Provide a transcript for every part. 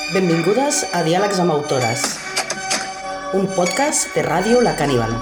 Benvingudes a Diàlegs amb Autores, un podcast de Ràdio La Caníbal.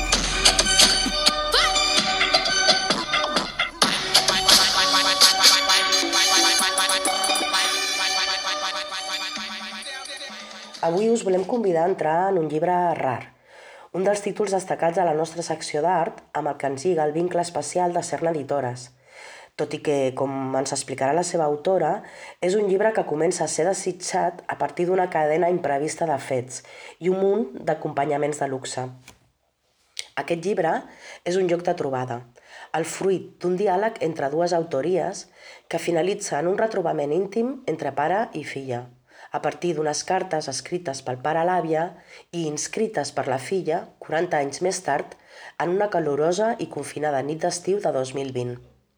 Avui us volem convidar a entrar en un llibre rar, un dels títols destacats a la nostra secció d'art, amb el que ens lliga el vincle especial de ser-ne editores. Tot i que, com ens explicarà la seva autora, és un llibre que comença a ser desitjat a partir d'una cadena imprevista de fets i un munt d'acompanyaments de luxe. Aquest llibre és un lloc de trobada, el fruit d'un diàleg entre dues autories que finalitza en un retrobament íntim entre pare i filla, a partir d'unes cartes escrites pel pare a l'àvia i inscrites per la filla 40 anys més tard en una calorosa i confinada nit d'estiu de 2020.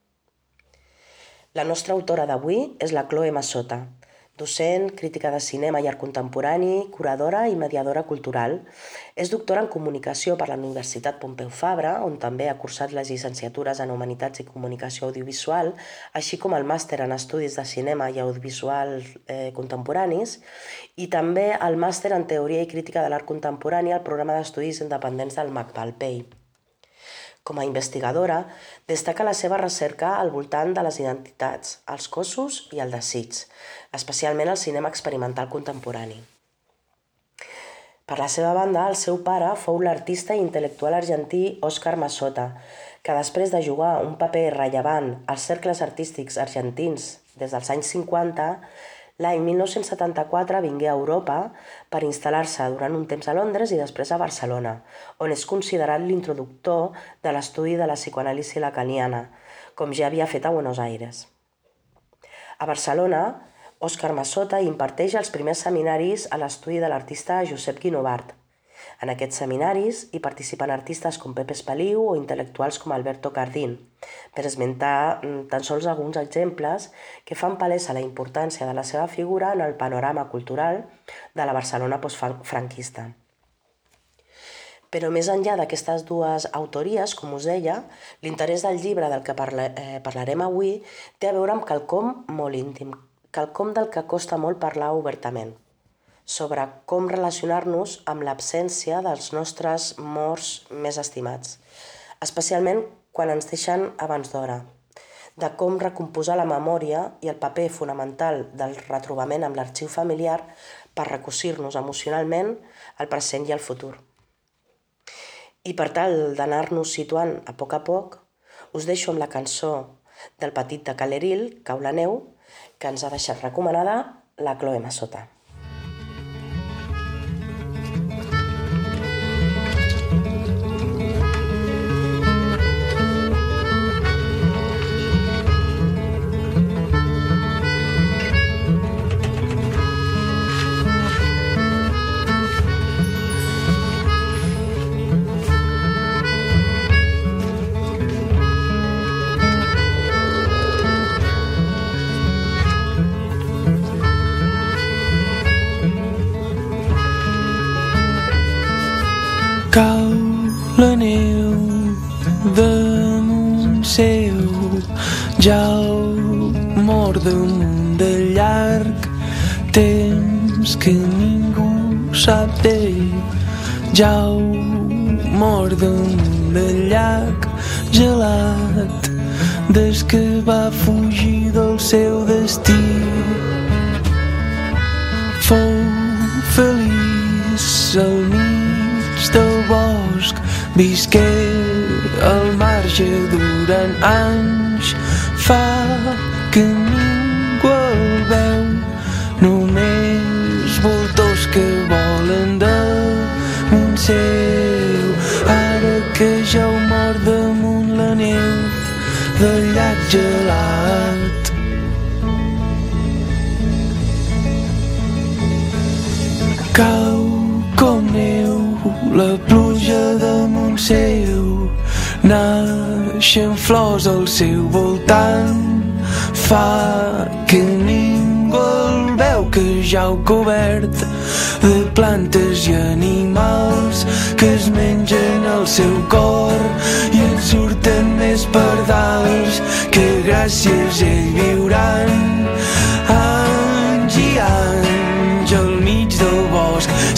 La nostra autora d'avui és la Chloe Massota, docent, crítica de cinema i art contemporani, curadora i mediadora cultural. És doctora en comunicació per la Universitat Pompeu Fabra, on també ha cursat les llicenciatures en Humanitats i Comunicació Audiovisual, així com el màster en Estudis de Cinema i Audiovisual Contemporanis, i també el màster en Teoria i Crítica de l'Art Contemporani al programa d'estudis independents del MACBAL-PEI. Com a investigadora, destaca la seva recerca al voltant de les identitats, els cossos i el desig, especialment el cinema experimental contemporani. Per la seva banda, el seu pare fou l'artista i intel·lectual argentí Óscar Massota, que després de jugar un paper rellevant als cercles artístics argentins des dels anys 50, l'any 1974 vingué a Europa per instal·lar-se durant un temps a Londres i després a Barcelona, on és considerat l'introductor de l'estudi de la psicoanàlisi lacaniana, com ja havia fet a Buenos Aires. A Barcelona, Óscar Massota imparteix els primers seminaris a l'estudi de l'artista Josep Guinovart. En aquests seminaris hi participen artistes com Pepe Espaliu o intel·lectuals com Alberto Cardín, per esmentar tan sols alguns exemples que fan palesa la importància de la seva figura en el panorama cultural de la Barcelona postfranquista. Però més enllà d'aquestes dues autories, com us deia, l'interès del llibre del que parlarem avui té a veure amb quelcom molt íntim, quelcom del que costa molt parlar obertament, sobre com relacionar-nos amb l'absència dels nostres morts més estimats, especialment quan ens deixen abans d'hora, de com recomposar la memòria i el paper fonamental del retrobament amb l'arxiu familiar per recosir-nos emocionalment al present i al futur. I per tal d'anar-nos situant a poc, us deixo amb la cançó del Petit de Caleril, Cau la neu, que ens ha deixat recomanada la Chloe Massota. Cau la neu damunt seu, ja el mor damunt del llarg temps que ningú sap d'ell, ja el mor damunt del llac gelat des que va fugir del seu destí. Fou feliç al mig del bosc, visqué al marge durant anys, fa que ningú el veu, només voltors que volen damunt seu, ara que ja ho mor damunt la neu del llac gelat. Cau com neu la pluja damunt seu, naixen flors al seu voltant, fa que ningú el veu, que ja ho cobert de plantes i animals que es mengen el seu cor i en surten més pardals que gràcies a ell viuran anys i anys.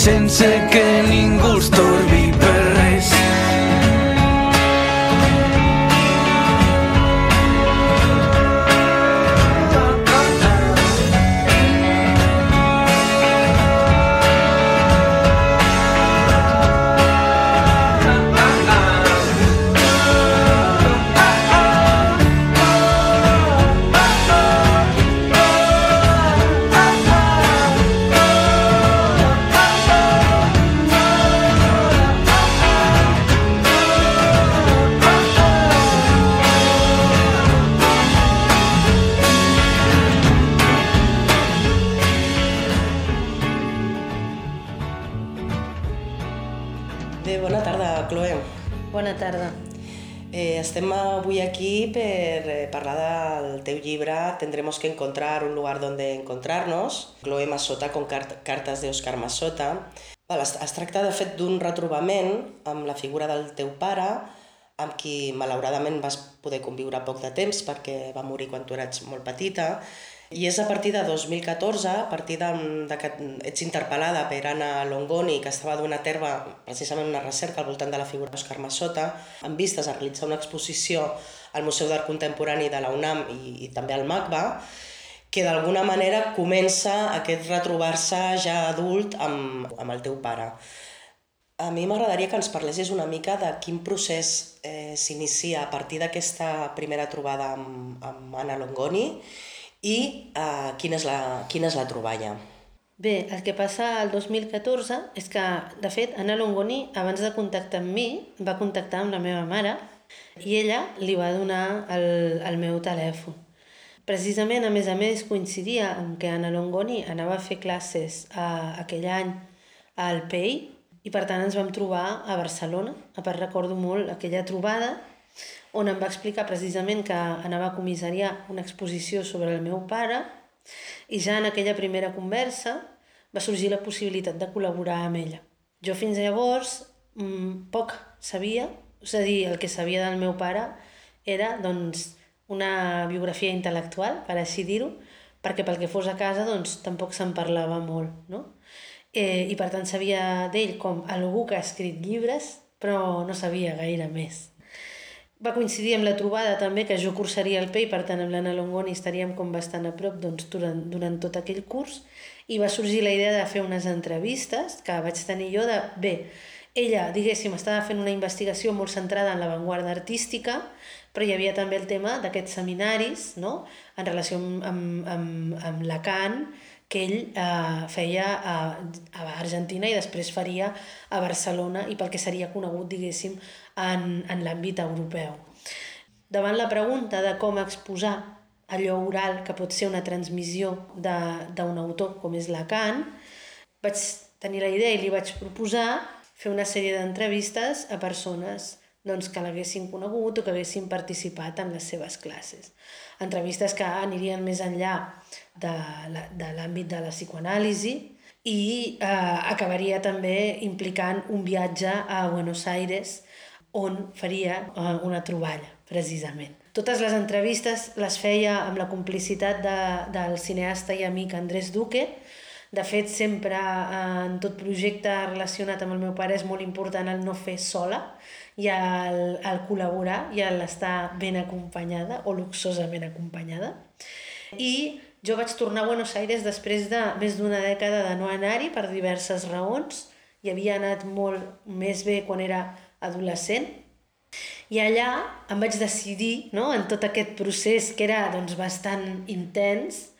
sense que ningú els torbi per res. Bona tarda, Chloe. Bona tarda. Estem avui aquí per parlar del teu llibre Tendremos que encontrar un lugar donde encontrarnos, Chloe Massota con cartes d'Òscar Massota. Es tracta, de fet, d'un retrobament amb la figura del teu pare, amb qui malauradament vas poder conviure poc de temps perquè va morir quan tu eres molt petita, i és a partir de 2014, a partir que ets interpel·lada per Anna Longoni, que estava duent a terme precisament una recerca al voltant de la figura d'Òscar Massota, amb vistes a realitzar una exposició al Museu d'Art Contemporani de la UNAM i també al MACBA, que d'alguna manera comença aquest retrobar-se ja adult amb el teu pare. A mi m'agradaria que ens parlessis una mica de quin procés s'inicia a partir d'aquesta primera trobada amb Anna Longoni i quina és la troballa. Bé, el que passa el 2014 és que, de fet, Anna Longoni, abans de contactar amb mi, va contactar amb la meva mare i ella li va donar el meu telèfon. Precisament, a més, coincidia amb que Anna Longoni anava a fer classes aquell any al PEI i, per tant, ens vam trobar a Barcelona. A part, recordo molt aquella trobada on em va explicar precisament que anava a comissariar una exposició sobre el meu pare i ja en aquella primera conversa va sorgir la possibilitat de col·laborar amb ella. Jo fins llavors poc sabia, és a dir, el que sabia del meu pare era doncs, una biografia intel·lectual, per així dir-ho, perquè pel que fos a casa doncs, tampoc se'n parlava molt, no? I per tant sabia d'ell com algú que ha escrit llibres, però no sabia gaire més. Va coincidir amb la trobada també que jo cursaria el PEI, per tant amb l'Anna Longoni estaríem com bastant a prop doncs, durant tot aquell curs, i va sorgir la idea de fer unes entrevistes que vaig tenir jo de... Bé, ella, diguéssim, estava fent una investigació molt centrada en l'avantguarda artística, però hi havia també el tema d'aquests seminaris, no?, en relació amb Lacan, que ell feia a Argentina i després faria a Barcelona i pel que seria conegut, diguéssim, en l'àmbit europeu. Davant la pregunta de com exposar allò oral que pot ser una transmissió d'un autor com és Lacan, vaig tenir la idea i li vaig proposar fer una sèrie d'entrevistes a persones que l'haguessin conegut o que haguessin participat en les seves classes. Entrevistes que anirien més enllà de l'àmbit de la psicoanàlisi i acabaria també implicant un viatge a Buenos Aires on faria una troballa, precisament. Totes les entrevistes les feia amb la complicitat del cineasta i amic Andrés Duque. De fet, sempre en tot projecte relacionat amb el meu pare és molt important el no fer sola i el col·laborar i l'estar ben acompanyada o luxosament acompanyada. I jo vaig tornar a Buenos Aires després de més d'una dècada de no anar-hi per diverses raons. Hi havia anat molt més bé quan era adolescent. I allà em vaig decidir, no, en tot aquest procés que era bastant intens,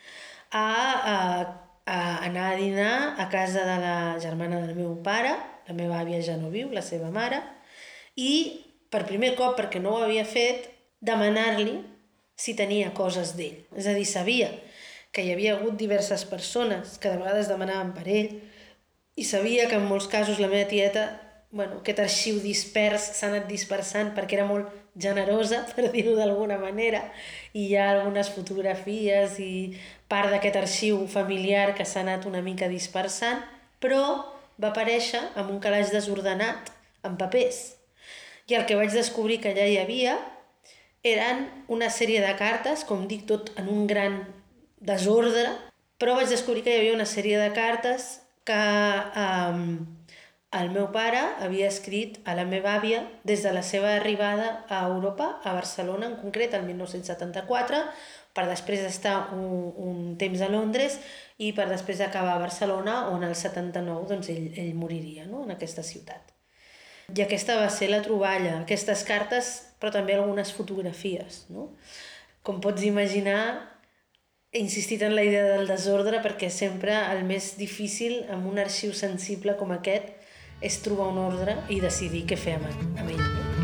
a anar a dinar a casa de la germana del meu pare, la meva àvia ja no viu, la seva mare, i per primer cop, perquè no ho havia fet, demanar-li si tenia coses d'ell. És a dir, sabia que hi havia hagut diverses persones que de vegades demanaven per ell i sabia que en molts casos la meva tieta, aquest arxiu dispers s'ha anat dispersant perquè era molt generosa, per dir-ho d'alguna manera, i hi ha algunes fotografies i part d'aquest arxiu familiar que s'ha anat una mica dispersant, però va aparèixer amb un calaix desordenat amb papers. I el que vaig descobrir que allà hi havia eren una sèrie de cartes, com dic, tot en un gran desordre, però vaig descobrir que hi havia una sèrie de cartes que el meu pare havia escrit a la meva àvia des de la seva arribada a Europa, a Barcelona en concret, el 1974, per després estar un temps a Londres i per després acabar a Barcelona, on el 79 doncs, ell moriria, no?, en aquesta ciutat. I aquesta va ser la troballa, aquestes cartes, però també algunes fotografies, no? Com pots imaginar, he insistit en la idea del desordre perquè sempre el més difícil amb un arxiu sensible com aquest és trobar un ordre i decidir què fer amb ell.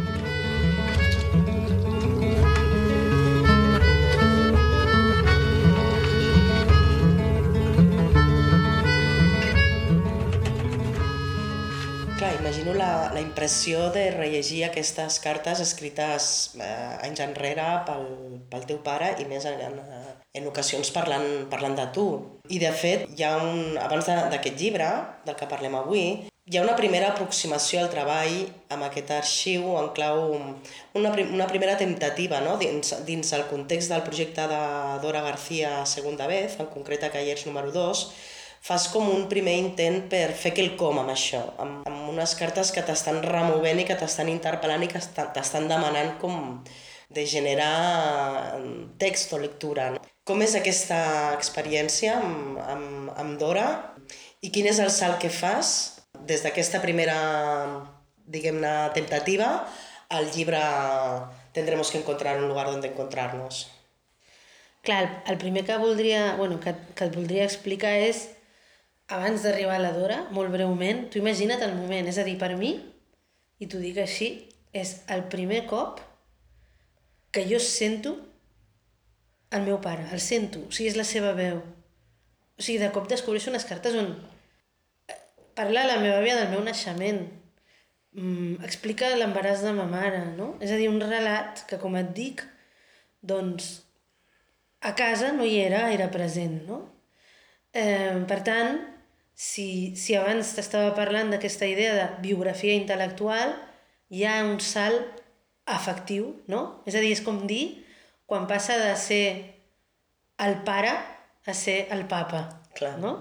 Clar, imagino la impressió de rellegir aquestes cartes escrites anys enrere pel teu pare i més en ocasions parlant de tu. I de fet, abans d'aquest llibre, del que parlem avui, hi ha una primera aproximació al treball amb aquest arxiu en clau, una primera temptativa, no?, dins el context del projecte de Dora García Segunda Vez, en concret a Callers número 2, fas com un primer intent per fer quelcom amb això, amb unes cartes que t'estan removent i que t'estan interpel·lant i que t'estan demanant com de generar text o lectura. Com és aquesta experiència amb Dora i quin és el salt que fas des d'aquesta primera, diguem-ne, temptativa al llibre Tendremos que encontrar un lugar donde encontrarnos? Clar, el primer que et voldria explicar és, abans d'arribar a la Dora, molt breument, tu imagina't el moment, és a dir, per mi, i t'ho dic així, és el primer cop que jo sento el meu pare, el sento, o sigui, és la seva veu. O sigui, de cop descobreixo unes cartes on parla la meva àvia del meu naixement, explica l'embaràs de ma mare, no? És a dir, un relat que, com et dic, doncs, a casa no hi era present, no? Per tant, si abans t'estava parlant d'aquesta idea de biografia intel·lectual, hi ha un salt afectiu, no? És a dir, és com dir, quan passa de ser el pare a ser el papa, no?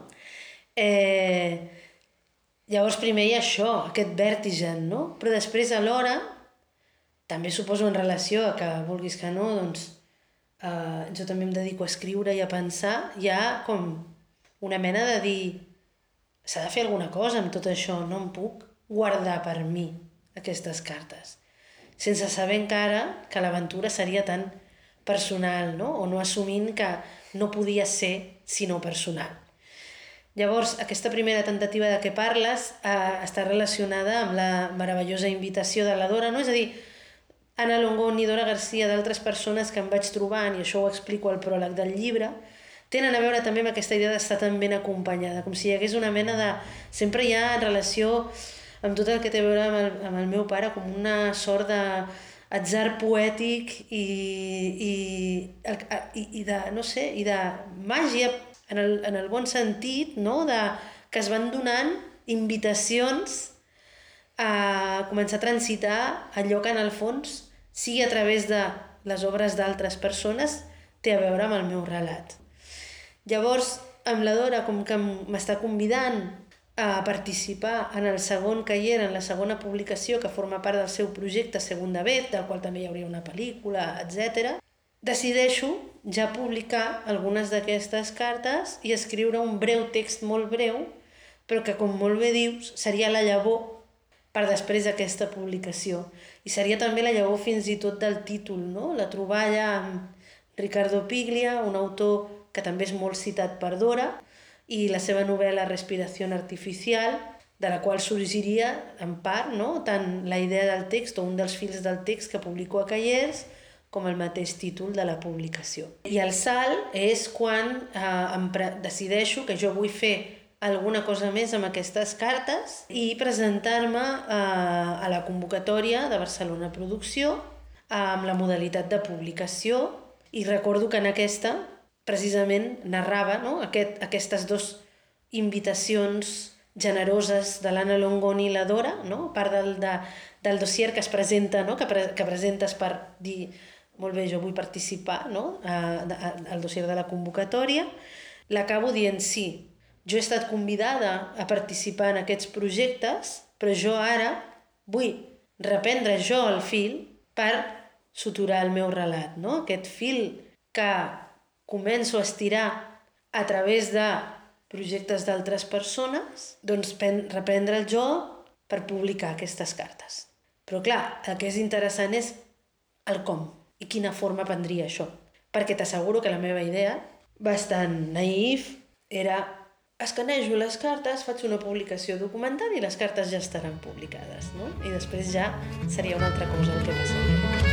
Llavors primer hi ha això, aquest vèrtigen, no? Però després alhora, també suposo en relació a que vulguis que no, doncs jo també em dedico a escriure i a pensar, hi ha com una mena de dir s'ha de fer alguna cosa amb tot això, no em puc guardar per mi aquestes cartes, sense saber encara que l'aventura seria tan personal, no? O no assumint que no podia ser sinó personal. Llavors, aquesta primera tentativa de què parles està relacionada amb la meravellosa invitació de la Dora, no? És a dir, Ana Longoni, Dora García, d'altres persones que em vaig trobant, i això ho explico al pròleg del llibre, tenen a veure també amb aquesta idea d'estar tan ben acompanyada, com si hi hagués una mena de... Sempre hi ha en relació amb tot el que té a veure amb el meu pare, com una sort d'atzar poètic i de, no sé, i de màgia, en el bon sentit, no? Que es van donant invitacions a començar a transitar allò que en el fons, sigui a través de les obres d'altres persones, té a veure amb el meu relat. Llavors, amb la Dora, com que m'està convidant a participar en el segon Caller, en la segona publicació que forma part del seu projecte Segunda Vez, del qual també hi hauria una pel·lícula, etc., decideixo ja publicar algunes d'aquestes cartes i escriure un breu text molt breu, però que, com molt bé dius, seria la llavor per després d'aquesta publicació. I seria també la llavor fins i tot del títol, no? La troballa amb Riccardo Piglia, un autor que també és molt citat per Dora, i la seva novel·la Respiración Artificial, de la qual sorgiria, en part, no? Tant la idea del text o un dels fils del text que publico a Callers, com el mateix títol de la publicació. I el salt és quan decideixo que jo vull fer alguna cosa més amb aquestes cartes i presentar-me a la convocatòria de Barcelona Producció amb la modalitat de publicació. I recordo que en aquesta precisament narrava, no? Aquestes dues invitacions generoses de l'Anna Longoni i la Dora, no? A part del dossier que es presenta, no? Que presentes per dir molt bé, jo vull participar, no? Al dossier de la convocatòria, l'acabo dient sí, jo he estat convidada a participar en aquests projectes, però jo ara vull reprendre jo el fil per suturar el meu relat, no? Aquest fil que començo a estirar a través de projectes d'altres persones, doncs reprendre'l jo per publicar aquestes cartes. Però clar, el que és interessant és el com i quina forma prendria això. Perquè t'asseguro que la meva idea, bastant naïf, era escanejo les cartes, faig una publicació documental i les cartes ja estaran publicades, no? I després ja seria una altra cosa el que passaria.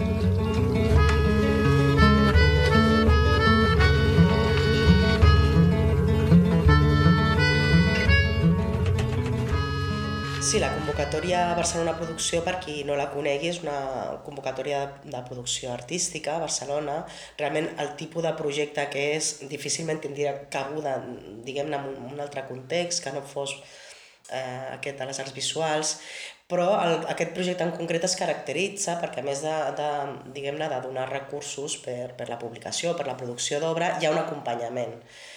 Sí, la convocatòria Barcelona Producció, per qui no la conegui, és una convocatòria de producció artística a Barcelona. Realment el tipus de projecte que és difícilment tindria cabuda, diguem-ne, en un altre context, que no fos aquest de les arts visuals, però aquest projecte en concret es caracteritza perquè a més de donar recursos per la publicació, per la producció d'obra, hi ha un acompanyament.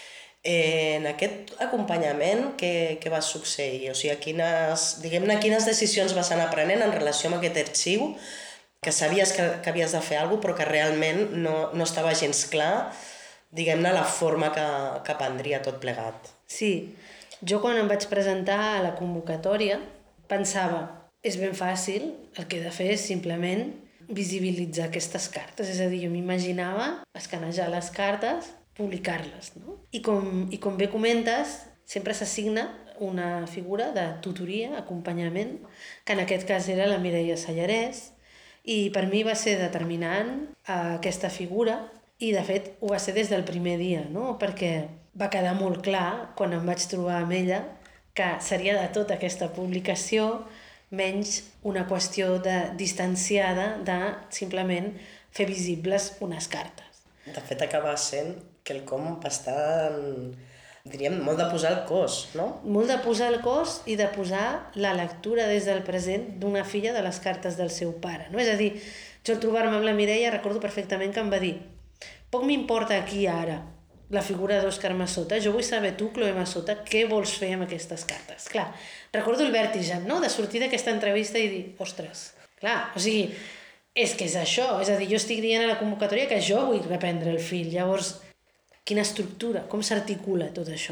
En aquest acompanyament, què va succeir? O sigui, quines decisions vas anar prenent en relació amb aquest arxiu, que sabies que havies de fer alguna cosa, però que realment no estava gens clar, diguem-ne, la forma que prendria tot plegat. Sí, jo quan em vaig presentar a la convocatòria pensava, és ben fàcil, el que he de fer és simplement visibilitzar aquestes cartes, és a dir, jo m'imaginava escanejar les cartes, publicar-les, no? I com bé comentes, sempre s'assigna una figura de tutoria, acompanyament, que en aquest cas era la Mireia Sallarès, i per mi va ser determinant aquesta figura, i de fet ho va ser des del primer dia, no? Perquè va quedar molt clar, quan em vaig trobar amb ella, que seria de tota aquesta publicació menys una qüestió distanciada de simplement fer visibles unes cartes. De fet, acaba sent quelcom bastant, diríem, molt de posar el cos, no? Molt de posar el cos i de posar la lectura des del present d'una filla de les cartes del seu pare, no? És a dir, jo al trobar-me amb la Mireia recordo perfectament que em va dir poc m'importa aquí ara la figura d'Òscar Massota, jo vull saber tu, Chloé Massota, què vols fer amb aquestes cartes. Clar, recordo el vèrtigen, no?, de sortir d'aquesta entrevista i dir, ostres, clar, o sigui, és que és això, és a dir, jo estic dient a la convocatòria que jo vull reprendre el fil, llavors, quina estructura, com s'articula tot això.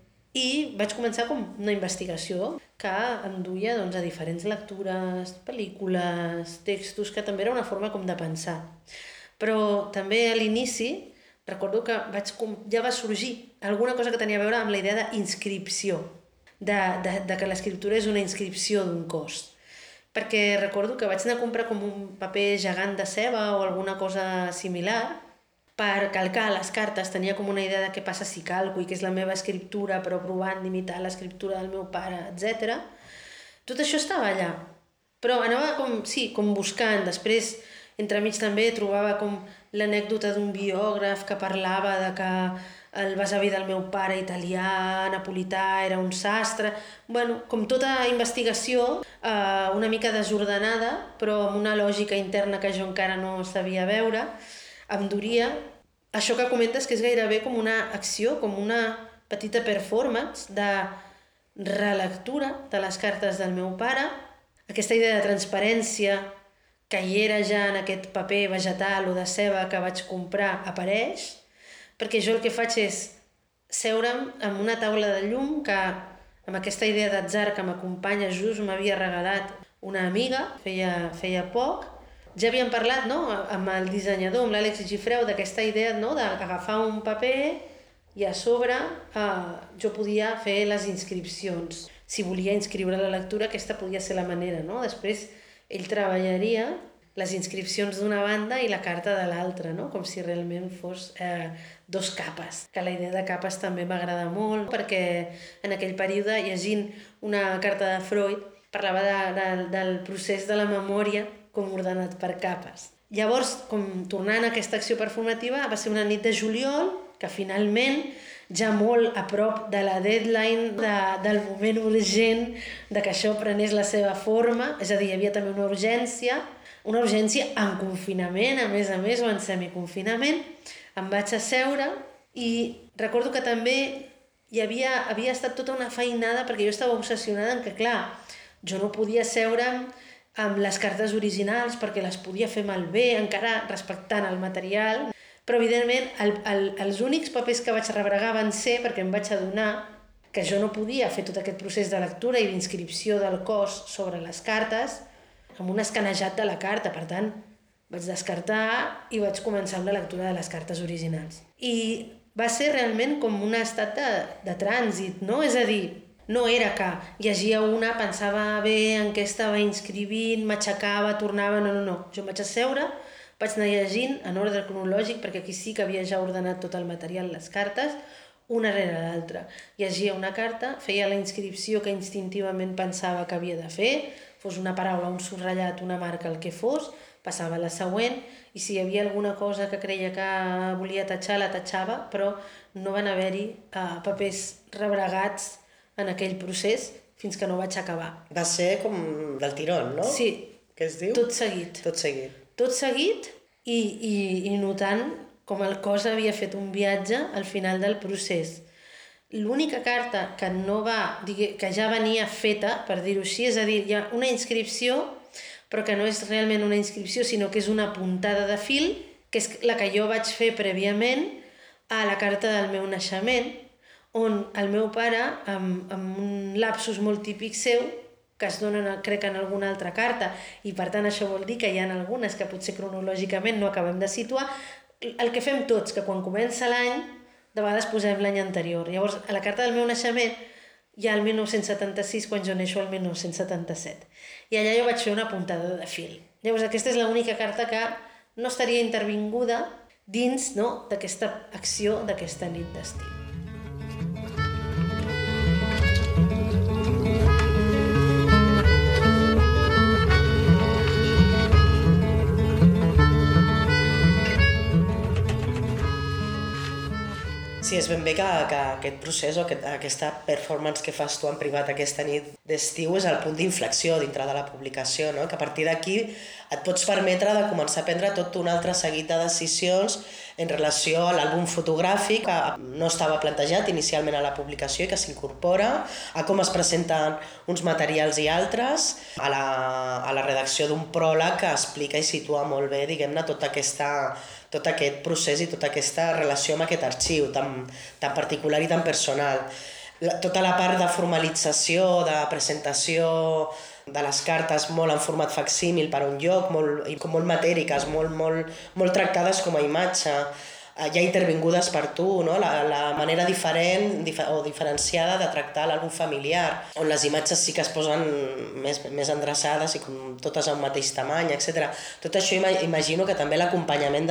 I vaig començar com una investigació que em duia doncs, a diferents lectures, pel·lícules, textos, que també era una forma com de pensar. Però també a l'inici recordo que ja va sorgir alguna cosa que tenia a veure amb la idea d'inscripció, de que l'escriptura és una inscripció d'un cos. Perquè recordo que vaig anar a comprar com un paper gegant de ceba o alguna cosa similar per calcar les cartes, tenia com una idea de què passa si calco i que és la meva escriptura, però provant d'imitar l'escriptura del meu pare, etc. Tot això estava allà, però anava com buscant. Després, entremig també, trobava com l'anècdota d'un biògraf que parlava de que el besavi del meu pare italià, napolità, era un sastre. Bueno, com tota investigació, una mica desordenada, però amb una lògica interna que jo encara no sabia veure, em duria això que comentes, que és gairebé com una acció, com una petita performance de relectura de les cartes del meu pare. Aquesta idea de transparència que hi era ja en aquest paper vegetal o de ceba que vaig comprar apareix, perquè jo el que faig és seure'm amb una taula de llum que, amb aquesta idea d'atzar que m'acompanya, just m'havia regalat una amiga, feia poc. Ja havíem parlat, no?, amb el dissenyador, amb l'Àlex Gifreu, d'aquesta idea, no?, d'agafar un paper i a sobre jo podia fer les inscripcions. Si volia inscriure la lectura, aquesta podia ser la manera, no? Després ell treballaria les inscripcions d'una banda i la carta de l'altra, no?, com si realment fos dos capes. Que la idea de capes també m'agrada molt, perquè en aquell període, llegint una carta de Freud, parlava del procés de la memòria com ordenat per capes. Llavors, com tornant a aquesta acció performativa, va ser una nit de juliol que finalment, ja molt a prop de la deadline, del moment urgent de que això prenés la seva forma, és a dir, hi havia també una urgència en confinament, a més, o en semiconfinament, em vaig asseure i recordo que també i havia estat tota una feinada perquè jo estava obsessionada en que, clar, jo no podia seure'm amb les cartes originals perquè les podia fer malbé, encara respectant el material, però evidentment els únics papers que vaig rebregar van ser perquè em vaig adonar que jo no podia fer tot aquest procés de lectura i d'inscripció del cos sobre les cartes amb un escanejat de la carta, per tant, vaig descartar i vaig començar amb la lectura de les cartes originals. I va ser realment com un estat de trànsit, no? És a dir, no era que llegia una, pensava bé en què estava inscrivint, m'aixecava, tornava, no. Jo em vaig asseure, vaig anar llegint en ordre cronològic, perquè aquí sí que havia ja ordenat tot el material, les cartes, una rere l'altra. Llegia una carta, feia la inscripció que instintivament pensava que havia de fer, fos una paraula, un subratllat, una marca, el que fos, passava a la següent, i si hi havia alguna cosa que creia que volia tatxar, la tatxava, però no van haver-hi papers rebregats en aquell procés fins que no vaig acabar. Va ser com del tirón, no? Sí. Què es diu? Tot seguit. Tot seguit. Tot seguit i notant com el cos havia fet un viatge al final del procés. L'única carta que no va, que ja venia feta, per dir-ho així, és a dir, hi ha una inscripció, però que no és realment una inscripció, sinó que és una puntada de fil, que és la que jo vaig fer prèviament a la carta del meu naixement, on el meu pare, amb un lapsus molt típic seu, que es donen, crec, en alguna altra carta, i per tant això vol dir que hi ha algunes que potser cronològicament no acabem de situar, el que fem tots, que quan comença l'any, de vegades posem l'any anterior. Llavors, a la carta del meu naixement hi ha el 1976, quan jo neixo el 1977. I allà jo vaig fer una puntada de fil. Llavors, aquesta és l'única carta que no estaria intervinguda dins, no, d'aquesta acció d'aquesta nit d'estiu. Sí, és ben bé que aquest procés o aquesta performance que fas tu en privat aquesta nit d'estiu és el punt d'inflexió dintre de la publicació, no? Que a partir d'aquí et pots permetre de començar a prendre tot un altre seguit de decisions en relació a l'àlbum fotogràfic que no estava plantejat inicialment a la publicació i que s'incorpora, a com es presenten uns materials i altres, a la redacció d'un pròleg que explica i situa molt bé, diguem-ne, tot aquest procés i tota aquesta relació amb aquest arxiu tan particular i tan personal. Tota la part de formalització, de presentació de les cartes molt en format facsímil per un lloc, molt matèriques, molt tractades com a imatge, ja intervingudes per tu, no? La manera diferent o diferenciada de tractar l'àlbum familiar, on les imatges sí que es posen més endreçades i com totes a un mateix tamany, etc. Tot això imagino que també l'acompanyament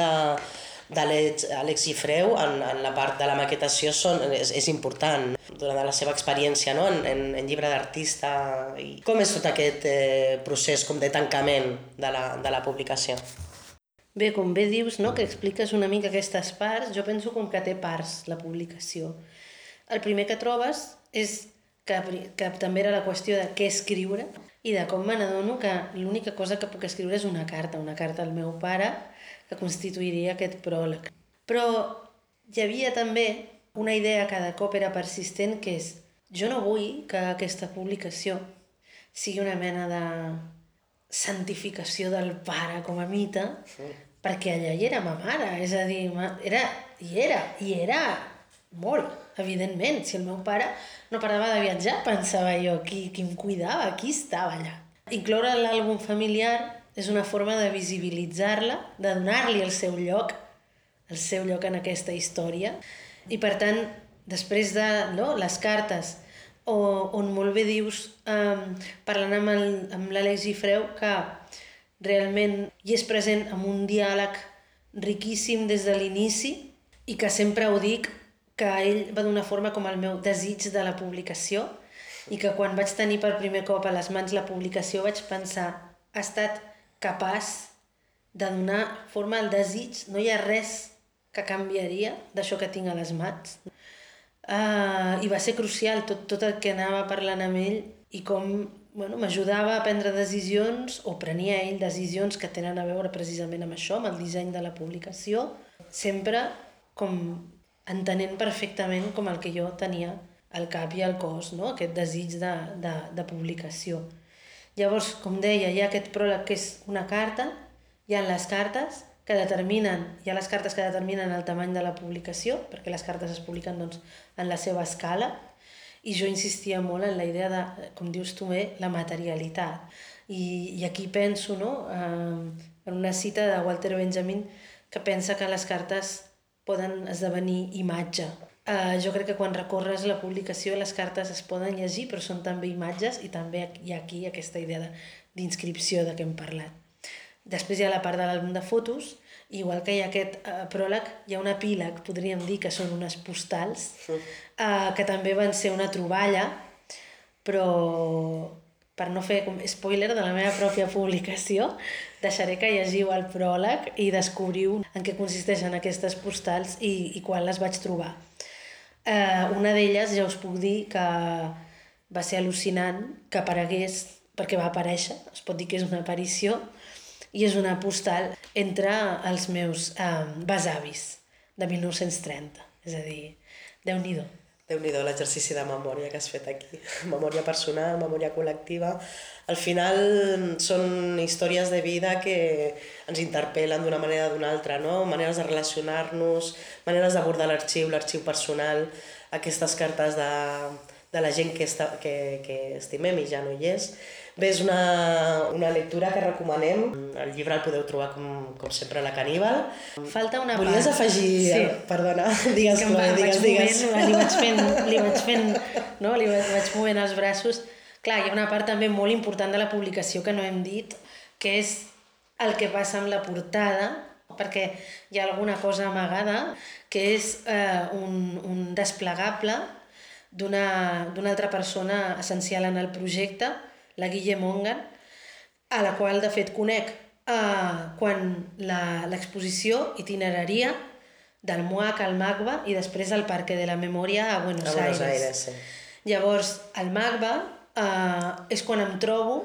d'Àlex Gifreu en la part de la maquetació és important durant la seva experiència, no? en llibre d'artista. Com és tot aquest procés com de tancament de la publicació? Bé, com bé dius, no, que expliques una mica aquestes parts, jo penso com que té parts la publicació. El primer que trobes és que també era la qüestió de què escriure i de com me n'adono que l'única cosa que puc escriure és una carta al meu pare que constituiria aquest pròleg. Però hi havia també una idea que cada cop era persistent, que és jo no vull que aquesta publicació sigui una mena de santificació del pare com a mite, perquè allà hi era ma mare, és a dir, era molt, evidentment. Si el meu pare no parava de viatjar, pensava jo, qui em cuidava, qui estava allà. Incloure l'àlbum familiar és una forma de visibilitzar-la, de donar-li el seu lloc en aquesta història. I per tant, després de les cartes, on molt bé dius, parlant amb l'Àlex Gifreu, que realment hi és present amb un diàleg riquíssim des de l'inici i que sempre ho dic, que ell va donar forma com el meu desig de la publicació i que quan vaig tenir per primer cop a les mans la publicació vaig pensar, ha estat capaç de donar forma al desig, no hi ha res que canviaria d'això que tinc a les mans. I va ser crucial tot el que anava parlant amb ell i com m'ajudava a prendre decisions, o prenia ell decisions que tenen a veure precisament amb això, amb el disseny de la publicació, sempre com entenent perfectament com el que jo tenia al cap i al cos, no? Aquest desig de publicació. Llavors, com deia, hi ha aquest pròleg que és una carta, hi ha les cartes que determinen, hi ha les cartes que determinen el tamany de la publicació, perquè les cartes es publiquen doncs, en la seva escala, i jo insistia molt en la idea de, com dius tu bé, la materialitat. I aquí penso, no? En una cita de Walter Benjamin que pensa que les cartes poden esdevenir imatge. Jo crec que quan recorres la publicació les cartes es poden llegir, però són també imatges, i també hi ha aquí aquesta idea d'inscripció de què hem parlat. Després hi ha la part de l'àlbum de fotos, igual que hi ha aquest pròleg, hi ha un epíleg, podríem dir que són unes postals, que també van ser una troballa, però per no fer spoiler de la meva pròpia publicació, deixaré que llegiu el pròleg i descobriu en què consisteixen aquestes postals i quan les vaig trobar. Una d'elles ja us puc dir que va ser al·lucinant que aparegués, perquè va aparèixer, es pot dir que és una aparició, i és una postal entre els meus besavis de 1930. És a dir, Déu-n'hi-do. Déu-n'hi-do l'exercici de memòria que has fet aquí. Memòria personal, memòria col·lectiva. Al final són històries de vida que ens interpel·len d'una manera o d'una altra, no? Maneres de relacionar-nos, maneres d'abordar l'arxiu personal, aquestes cartes de la gent que estimem i ja no hi és. Bé, és una lectura que recomanem. El llibre el podeu trobar, com sempre, a la Caníbal. Falta una part. Volies afegir... Sí. Perdona, digues, Chloe, digues. Li vaig movent els braços. Clar, hi ha una part també molt important de la publicació que no hem dit, que és el que passa amb la portada, perquè hi ha alguna cosa amagada, que és un desplegable d'una altra persona essencial en el projecte, la Guille Mongan, a la qual de fet conec quan l'exposició itineraria del MUAC al MACBA i després al Parque de la Memoria a Buenos Aires. Sí. Llavors, al MACBA és quan em trobo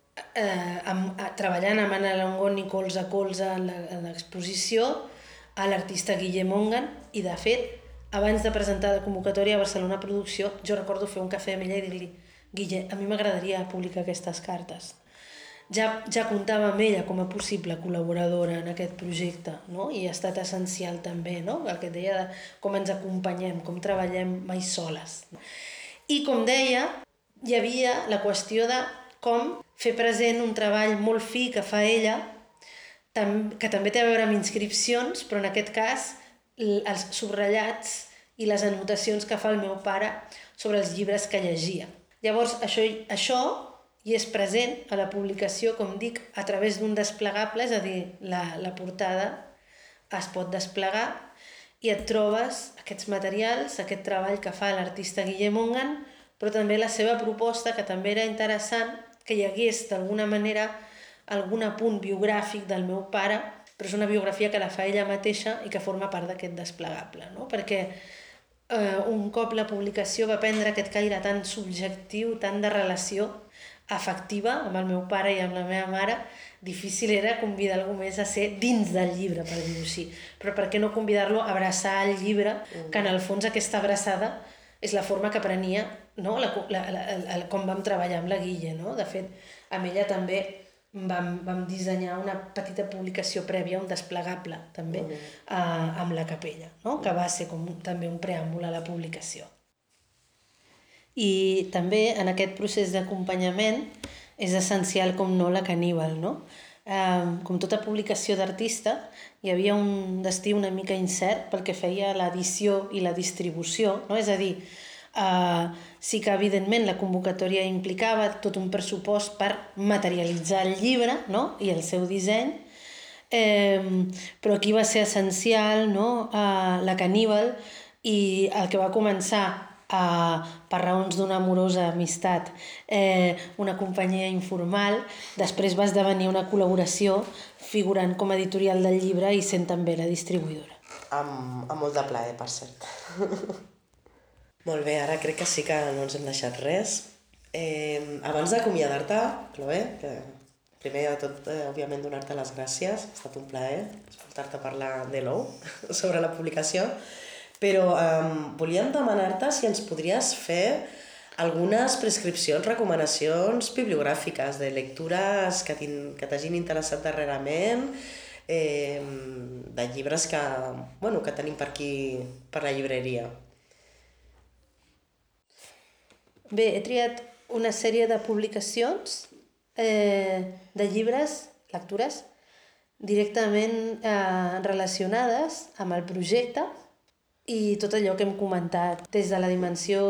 treballant amb Ana Longoni colze a colze en l'exposició a l'artista Guille Mongan, i de fet, abans de presentar la convocatòria a Barcelona Producció, jo recordo fer un cafè amb ella i dir-li: Guille, a mi m'agradaria publicar aquestes cartes. Ja comptava amb ella com a possible col·laboradora en aquest projecte, no? I ha estat essencial també, no? El que deia de com ens acompanyem, com treballem mai soles. I com deia, hi havia la qüestió de com fer present un treball molt fi que fa ella, que també té a veure amb inscripcions, però en aquest cas els subratllats i les anotacions que fa el meu pare sobre els llibres que llegia. Llavors, això hi és present a la publicació, com dic, a través d'un desplegable, és a dir, la portada es pot desplegar i et trobes aquests materials, aquest treball que fa l'artista Guille Mongan, però també la seva proposta, que també era interessant, que hi hagués d'alguna manera algun apunt biogràfic del meu pare, però és una biografia que la fa ella mateixa i que forma part d'aquest desplegable, no? Perquè un cop la publicació va prendre aquest caire tan subjectiu, tan de relació afectiva amb el meu pare i amb la meva mare, difícil era convidar algú més a ser dins del llibre, per dir-ho així. Però per què no convidar-lo a abraçar el llibre, que en el fons aquesta abraçada és la forma que prenia, no? Com vam treballar amb la Guille, no? De fet, amb ella també vam dissenyar una petita publicació prèvia, un desplegable també, amb la capella, no? Que va ser com també un preàmbul a la publicació. I també en aquest procés d'acompanyament és essencial, com no, la Caníbal, no? Com tota publicació d'artista, hi havia un destí una mica incert pel que feia l'edició i la distribució, no? És a dir, sí que evidentment la convocatòria implicava tot un pressupost per materialitzar el llibre, no? I el seu disseny, però aquí va ser essencial, no? La Caníbal, i el que va començar per raons d'una amorosa amistat, una companyia informal, després va esdevenir una col·laboració figurant com a editorial del llibre i sent també la distribuïdora. Amb molt de plaer, per cert. Molt bé, ara crec que sí que no ens hem deixat res. Abans d'acomiadar-te, Chloe, que primer de tot, òbviament, donar-te les gràcies. Ha estat un plaer escoltar-te parlar de l'ou sobre la publicació. Però volíem demanar-te si ens podries fer algunes prescripcions, recomanacions bibliogràfiques de lectures que t'hagin interessat darrerament, de llibres que tenim per aquí, per la llibreria. Bé, he triat una sèrie de publicacions de llibres, lectures, directament relacionades amb el projecte i tot allò que hem comentat, des de la dimensió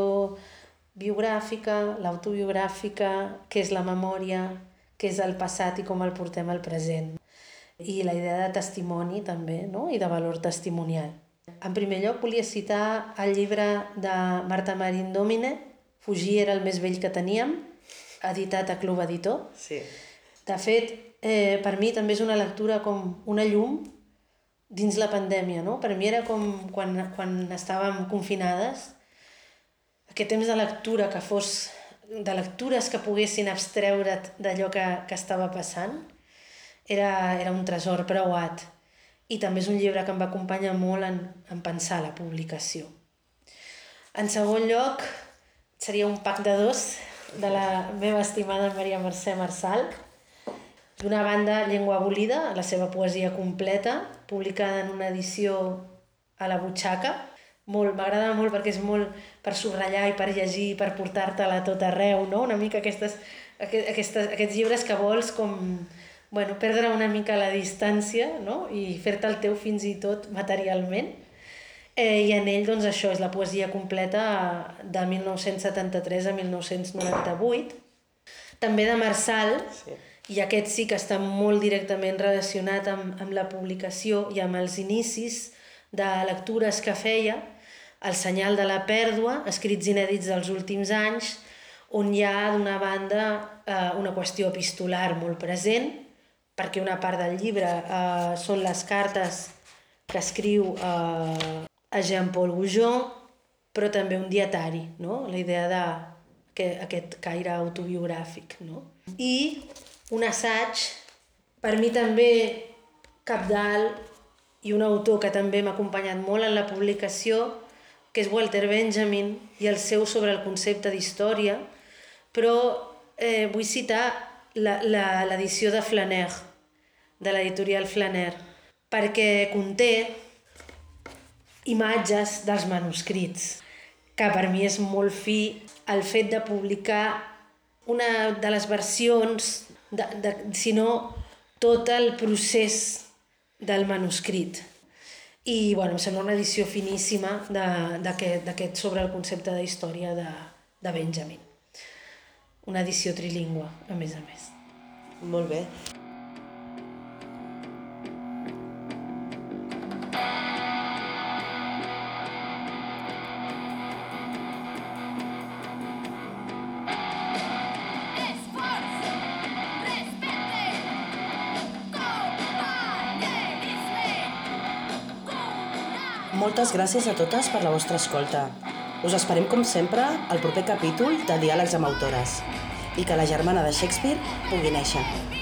biogràfica, l'autobiogràfica, què és la memòria, què és el passat i com el portem al present. I la idea de testimoni també, no? I de valor testimonial. En primer lloc volia citar el llibre de Marta Marín Domine, Fugir era el més vell que teníem, editat a Club Editor. Sí. De fet, per mi també és una lectura com una llum dins la pandèmia, no? Per mi era com quan estàvem confinades, aquest temps de lectura que fos, de lectures que poguessin abstreure't d'allò que estava passant, era un tresor preuat. I també és un llibre que em va acompanyar molt en pensar la publicació. En segon lloc, seria un pack de 2 de la meva estimada Maria Mercè Marçal. D'una banda, Llengua abolida, la seva poesia completa, publicada en una edició a la butxaca. M'agrada molt perquè és molt per subratllar i per llegir, per portar-te-la a tot arreu, no? Una mica aquests llibres que vols com, perdre una mica la distància, no? I fer-te el teu fins i tot materialment. I en ell, doncs, això és la poesia completa de 1973 a 1998. També de Marçal, sí. I aquest sí que està molt directament relacionat amb la publicació i amb els inicis de lectures que feia, El senyal de la pèrdua, escrits inèdits dels últims anys, on hi ha, d'una banda, una qüestió epistolar molt present, perquè una part del llibre són les cartes que escriu a Jean-Paul Goujon, però també un dietari, no? La idea d'aquest caire autobiogràfic, no? I un assaig, per mi també cabdal, i un autor que també m'ha acompanyat molt en la publicació, que és Walter Benjamin, i el seu sobre el concepte d'història, però vull citar l'edició de Flaner, de l'editorial Flaner, perquè conté imatges dels manuscrits, que per mi és molt fi el fet de publicar una de les versions, sinó tot el procés del manuscrit. I em sembla una edició finíssima d'aquest sobre el concepte de història de Benjamin. Una edició trilingüe, a més. Molt bé. Moltes gràcies a totes per la vostra escolta. Us esperem, com sempre, al proper capítol de Diàlegs amb Autores. I que la germana de Shakespeare pugui néixer.